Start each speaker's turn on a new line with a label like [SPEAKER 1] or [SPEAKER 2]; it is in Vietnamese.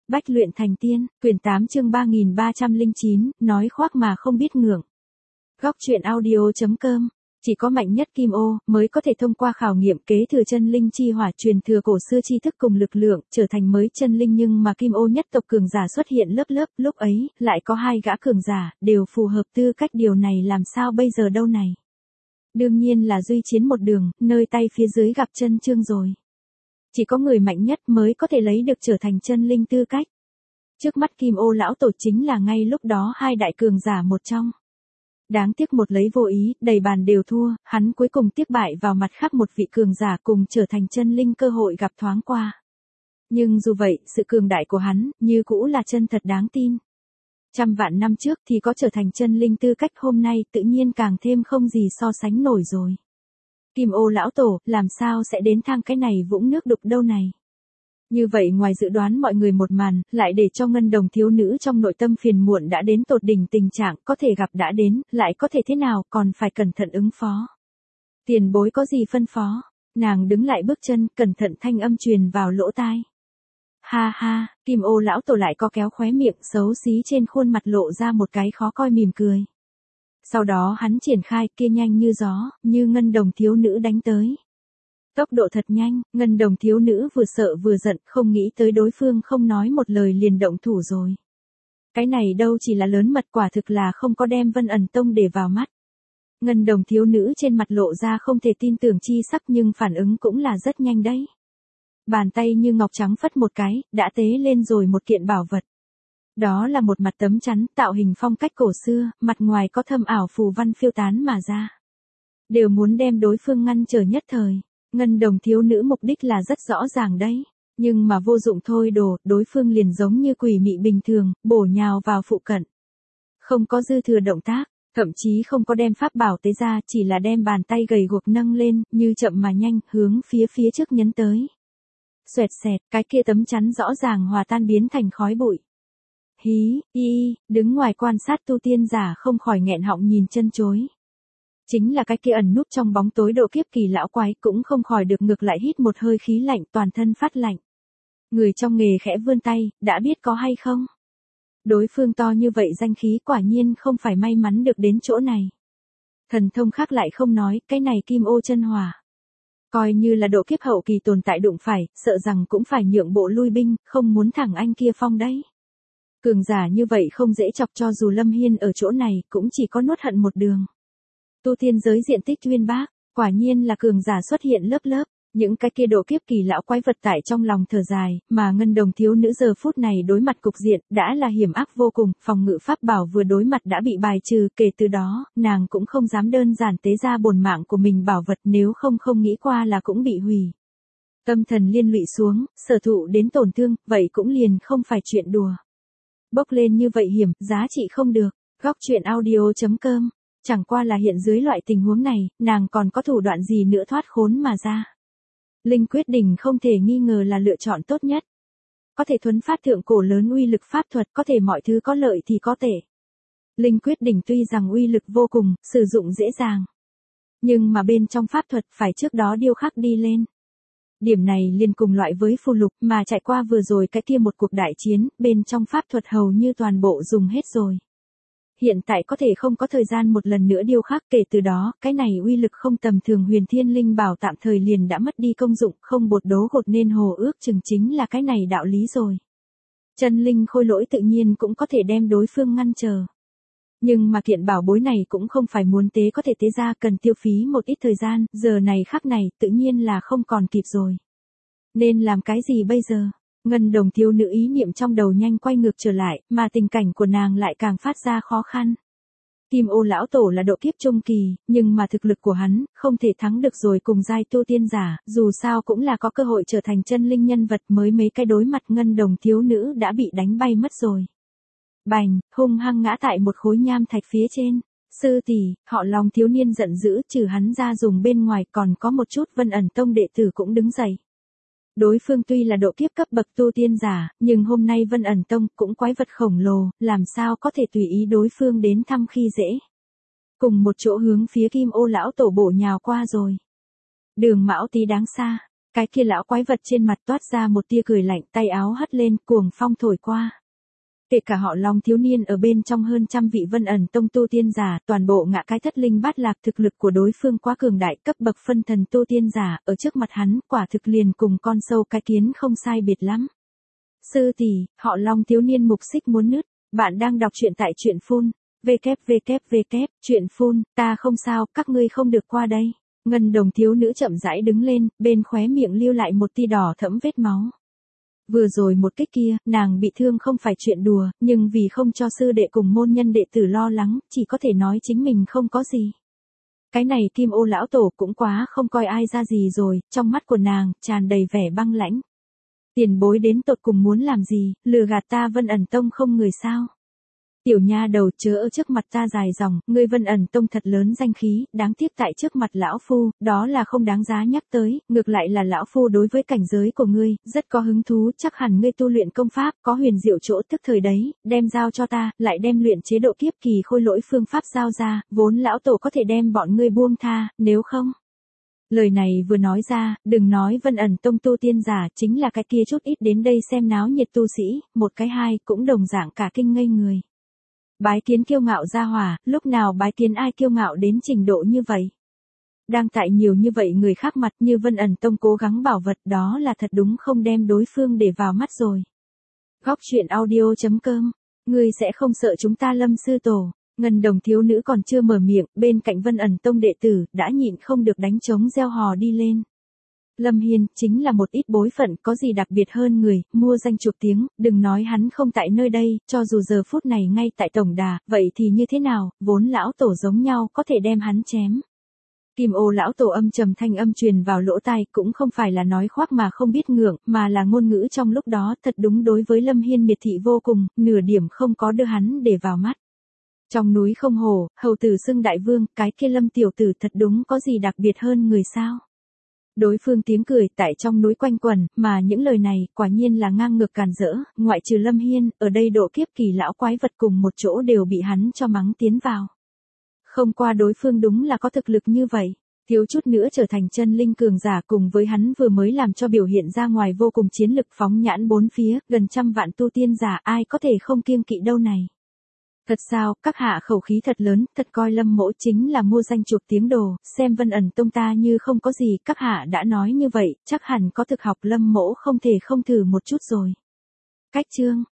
[SPEAKER 1] Bách luyện thành tiên, quyển 8 chương 3309, nói khoác mà không biết ngượng. Góc truyện audio.com. Chỉ có mạnh nhất Kim Ô mới có thể thông qua khảo nghiệm kế thừa chân linh chi hỏa truyền thừa cổ xưa tri thức cùng lực lượng, trở thành mới chân linh, nhưng mà Kim Ô nhất tộc cường giả xuất hiện lớp lớp, lúc ấy lại có 2 gã cường giả đều phù hợp tư cách, điều này làm sao bây giờ đâu này. Đương nhiên là duy chiến một đường, nơi tay phía dưới gặp chân chương rồi. Chỉ có người mạnh nhất mới có thể lấy được trở thành chân linh tư cách. Trước mắt Kim Ô lão tổ chính là ngay lúc đó 2 đại cường giả một trong. Đáng tiếc một lấy vô ý, đầy bàn đều thua, hắn cuối cùng tiếc bại vào mặt khác một vị cường giả cùng trở thành chân linh cơ hội gặp thoáng qua. Nhưng dù vậy, sự cường đại của hắn, như cũ là chân thật đáng tin. Trăm vạn năm trước thì có trở thành chân linh tư cách, hôm nay tự nhiên càng thêm không gì so sánh nổi rồi. Kim Ô lão tổ, làm sao sẽ đến thang cái này vũng nước đục đâu này. Như vậy ngoài dự đoán mọi người một màn, lại để cho Ngân Đồng thiếu nữ trong nội tâm phiền muộn đã đến tột đỉnh tình trạng, có thể gặp đã đến, lại có thể thế nào, còn phải cẩn thận ứng phó. Tiền bối có gì phân phó, nàng đứng lại bước chân, cẩn thận thanh âm truyền vào lỗ tai. Ha ha, Kim Ô lão tổ lại có kéo khóe miệng xấu xí trên khuôn mặt lộ ra một cái khó coi mỉm cười. Sau đó hắn triển khai kia nhanh như gió, như Ngân Đồng thiếu nữ đánh tới. Tốc độ thật nhanh, Ngân Đồng thiếu nữ vừa sợ vừa giận, không nghĩ tới đối phương không nói một lời liền động thủ rồi. Cái này đâu chỉ là lớn mật, quả thực là không có đem Vân Ẩn Tông để vào mắt. Ngân Đồng thiếu nữ trên mặt lộ ra không thể tin tưởng chi sắc, nhưng phản ứng cũng là rất nhanh đấy. Bàn tay như ngọc trắng phất một cái, đã tế lên rồi một kiện bảo vật. Đó là một mặt tấm chắn tạo hình phong cách cổ xưa, mặt ngoài có thâm ảo phù văn phiêu tán mà ra. Đều muốn đem đối phương ngăn trở nhất thời. Ngân Đồng thiếu nữ mục đích là rất rõ ràng đấy, nhưng mà vô dụng thôi đồ, đối phương liền giống như quỷ mị bình thường, bổ nhào vào phụ cận. Không có dư thừa động tác, thậm chí không có đem pháp bảo tế ra, chỉ là đem bàn tay gầy guộc nâng lên, như chậm mà nhanh, hướng phía trước nhấn tới. Xoẹt xẹt, cái kia tấm chắn rõ ràng hòa tan biến thành khói bụi. Hí, đứng ngoài quan sát tu tiên giả không khỏi nghẹn họng nhìn chân chối. Chính là cái kia ẩn núp trong bóng tối độ kiếp kỳ lão quái cũng không khỏi được ngược lại hít một hơi khí lạnh, toàn thân phát lạnh. Người trong nghề khẽ vươn tay, đã biết có hay không? Đối phương to như vậy danh khí quả nhiên không phải may mắn được đến chỗ này. Thần thông khác lại không nói, cái này Kim Ô chân hỏa. Coi như là độ kiếp hậu kỳ tồn tại đụng phải, sợ rằng cũng phải nhượng bộ lui binh, không muốn thẳng anh kia phong đấy. Cường giả như vậy không dễ chọc, cho dù Lâm Hiên ở chỗ này cũng chỉ có nuốt hận một đường. Tu tiên giới diện tích uyên bác, quả nhiên là cường giả xuất hiện lớp lớp, những cái kia độ kiếp kỳ lão quái vật tại trong lòng thở dài, mà Ngân Đồng thiếu nữ giờ phút này đối mặt cục diện đã là hiểm ác vô cùng, phòng ngự pháp bảo vừa đối mặt đã bị bài trừ, kể từ đó, nàng cũng không dám đơn giản tế ra bổn mạng của mình bảo vật, nếu không nghĩ qua là cũng bị hủy. Tâm thần liên lụy xuống, sở thụ đến tổn thương, vậy cũng liền không phải chuyện đùa. Bốc lên như vậy hiểm, giá trị không được. Góc truyện audio.com. Chẳng qua là hiện dưới loại tình huống này, nàng còn có thủ đoạn gì nữa thoát khốn mà ra. Linh quyết đỉnh không thể nghi ngờ là lựa chọn tốt nhất. Có thể thuấn phát thượng cổ lớn uy lực pháp thuật, có thể mọi thứ có lợi thì có tệ. Linh quyết đỉnh tuy rằng uy lực vô cùng, sử dụng dễ dàng. Nhưng mà bên trong pháp thuật phải trước đó điêu khắc đi lên. Điểm này liền cùng loại với phù lục mà trải qua vừa rồi cái kia một cuộc đại chiến, bên trong pháp thuật hầu như toàn bộ dùng hết rồi. Hiện tại có thể không có thời gian một lần nữa điêu khắc, kể từ đó, cái này uy lực không tầm thường huyền thiên linh bảo tạm thời liền đã mất đi công dụng, không bột đố gột nên hồ ước chừng chính là cái này đạo lý rồi. Chân linh khôi lỗi tự nhiên cũng có thể đem đối phương ngăn trở. Nhưng mà kiện bảo bối này cũng không phải muốn tế có thể tế ra, cần tiêu phí một ít thời gian, giờ này khắc này tự nhiên là không còn kịp rồi. Nên làm cái gì bây giờ? Ngân Đồng thiếu nữ ý niệm trong đầu nhanh quay ngược trở lại, mà tình cảnh của nàng lại càng phát ra khó khăn. Kim Ô lão tổ là độ kiếp trung kỳ, nhưng mà thực lực của hắn không thể thắng được rồi cùng giai tu tiên giả, dù sao cũng là có cơ hội trở thành chân linh nhân vật, mới mấy cái đối mặt Ngân Đồng thiếu nữ đã bị đánh bay mất rồi. Bành, hung hăng ngã tại một khối nham thạch phía trên. Sư tỷ, họ Long thiếu niên giận dữ, trừ hắn ra dùng bên ngoài còn có một chút Vân Ẩn Tông đệ tử cũng đứng dậy. Đối phương tuy là độ kiếp cấp bậc tu tiên giả, nhưng hôm nay Vân Ẩn Tông cũng quái vật khổng lồ, làm sao có thể tùy ý đối phương đến thăm khi dễ. Cùng một chỗ hướng phía Kim Ô lão tổ bổ nhào qua rồi. Đường Mão Tí đáng xa. Cái kia lão quái vật trên mặt toát ra một tia cười lạnh, tay áo hất lên, cuồng phong thổi qua. Kể cả họ Long thiếu niên ở bên trong hơn trăm vị Vân Ẩn Tông tu tiên giả, toàn bộ ngã cái thất linh bát lạc, thực lực của đối phương quá cường đại, cấp bậc phân thần tu tiên giả, ở trước mặt hắn, quả thực liền cùng con sâu cái kiến không sai biệt lắm. Sư tỷ, họ Long thiếu niên mục xích muốn nứt, bạn đang đọc truyện tại truyện phun, truyện phun, ta không sao, các ngươi không được qua đây. Ngân đồng thiếu nữ chậm rãi đứng lên, bên khóe miệng lưu lại một tia đỏ thẫm vết máu. Vừa rồi một kích kia, nàng bị thương không phải chuyện đùa, nhưng vì không cho sư đệ cùng môn nhân đệ tử lo lắng, chỉ có thể nói chính mình không có gì. Cái này Kim Ô lão tổ cũng quá không coi ai ra gì rồi, trong mắt của nàng, tràn đầy vẻ băng lãnh. Tiền bối đến tột cùng muốn làm gì, lừa gạt ta Vân Ẩn Tông không người sao? Tiểu nha đầu chớ ở trước mặt ta dài dòng, ngươi Vân Ẩn Tông thật lớn danh khí, đáng tiếc tại trước mặt lão phu, đó là không đáng giá nhắc tới, ngược lại là lão phu đối với cảnh giới của ngươi, rất có hứng thú, chắc hẳn ngươi tu luyện công pháp, có huyền diệu chỗ tức thời đấy, đem giao cho ta, lại đem luyện chế độ kiếp kỳ khôi lỗi phương pháp giao ra, vốn lão tổ có thể đem bọn ngươi buông tha, nếu không. Lời này vừa nói ra, đừng nói Vân Ẩn Tông tu tiên giả, chính là cái kia chút ít đến đây xem náo nhiệt tu sĩ, một cái hai, cũng đồng dạng cả kinh ngây người. Bái kiến kiêu ngạo gia hỏa, lúc nào bái kiến ai kiêu ngạo đến trình độ như vậy? Đang tại nhiều như vậy người khác mặt như Vân Ẩn Tông cố gắng bảo vật, đó là thật đúng không đem đối phương để vào mắt rồi. Góc truyện audio.com, ngươi sẽ không sợ chúng ta Lâm sư tổ? Ngân đồng thiếu nữ còn chưa mở miệng, bên cạnh Vân Ẩn Tông đệ tử, đã nhịn không được đánh trống reo hò đi lên. Lâm Hiên, chính là một ít bối phận, có gì đặc biệt hơn người, mua danh chuộc tiếng, đừng nói hắn không tại nơi đây, cho dù giờ phút này ngay tại tổng đà, vậy thì như thế nào, vốn lão tổ giống nhau, có thể đem hắn chém. Kim Ô lão tổ âm trầm thanh âm truyền vào lỗ tai, cũng không phải là nói khoác mà không biết ngượng, mà là ngôn ngữ trong lúc đó, thật đúng đối với Lâm Hiên miệt thị vô cùng, nửa điểm không có đưa hắn để vào mắt. Trong núi không hổ, hầu tử xưng đại vương, cái kia Lâm tiểu tử thật đúng có gì đặc biệt hơn người sao? Đối phương tiếng cười tại trong núi quanh quẩn, mà những lời này quả nhiên là ngang ngược càn rỡ, ngoại trừ Lâm Hiên, ở đây độ kiếp kỳ lão quái vật cùng một chỗ đều bị hắn cho mắng tiến vào. Không qua đối phương đúng là có thực lực như vậy, thiếu chút nữa trở thành chân linh cường giả, cùng với hắn vừa mới làm cho biểu hiện ra ngoài vô cùng chiến lực phóng nhãn bốn phía, gần trăm vạn tu tiên giả, ai có thể không kiêng kỵ đâu này. Thật sao, các hạ khẩu khí thật lớn, thật coi Lâm mỗ chính là mua danh chuộc tiếng đồ, xem Vân Ẩn Tông ta như không có gì, các hạ đã nói như vậy, chắc hẳn có thực học Lâm mỗ không thể không thử một chút rồi. Cách chương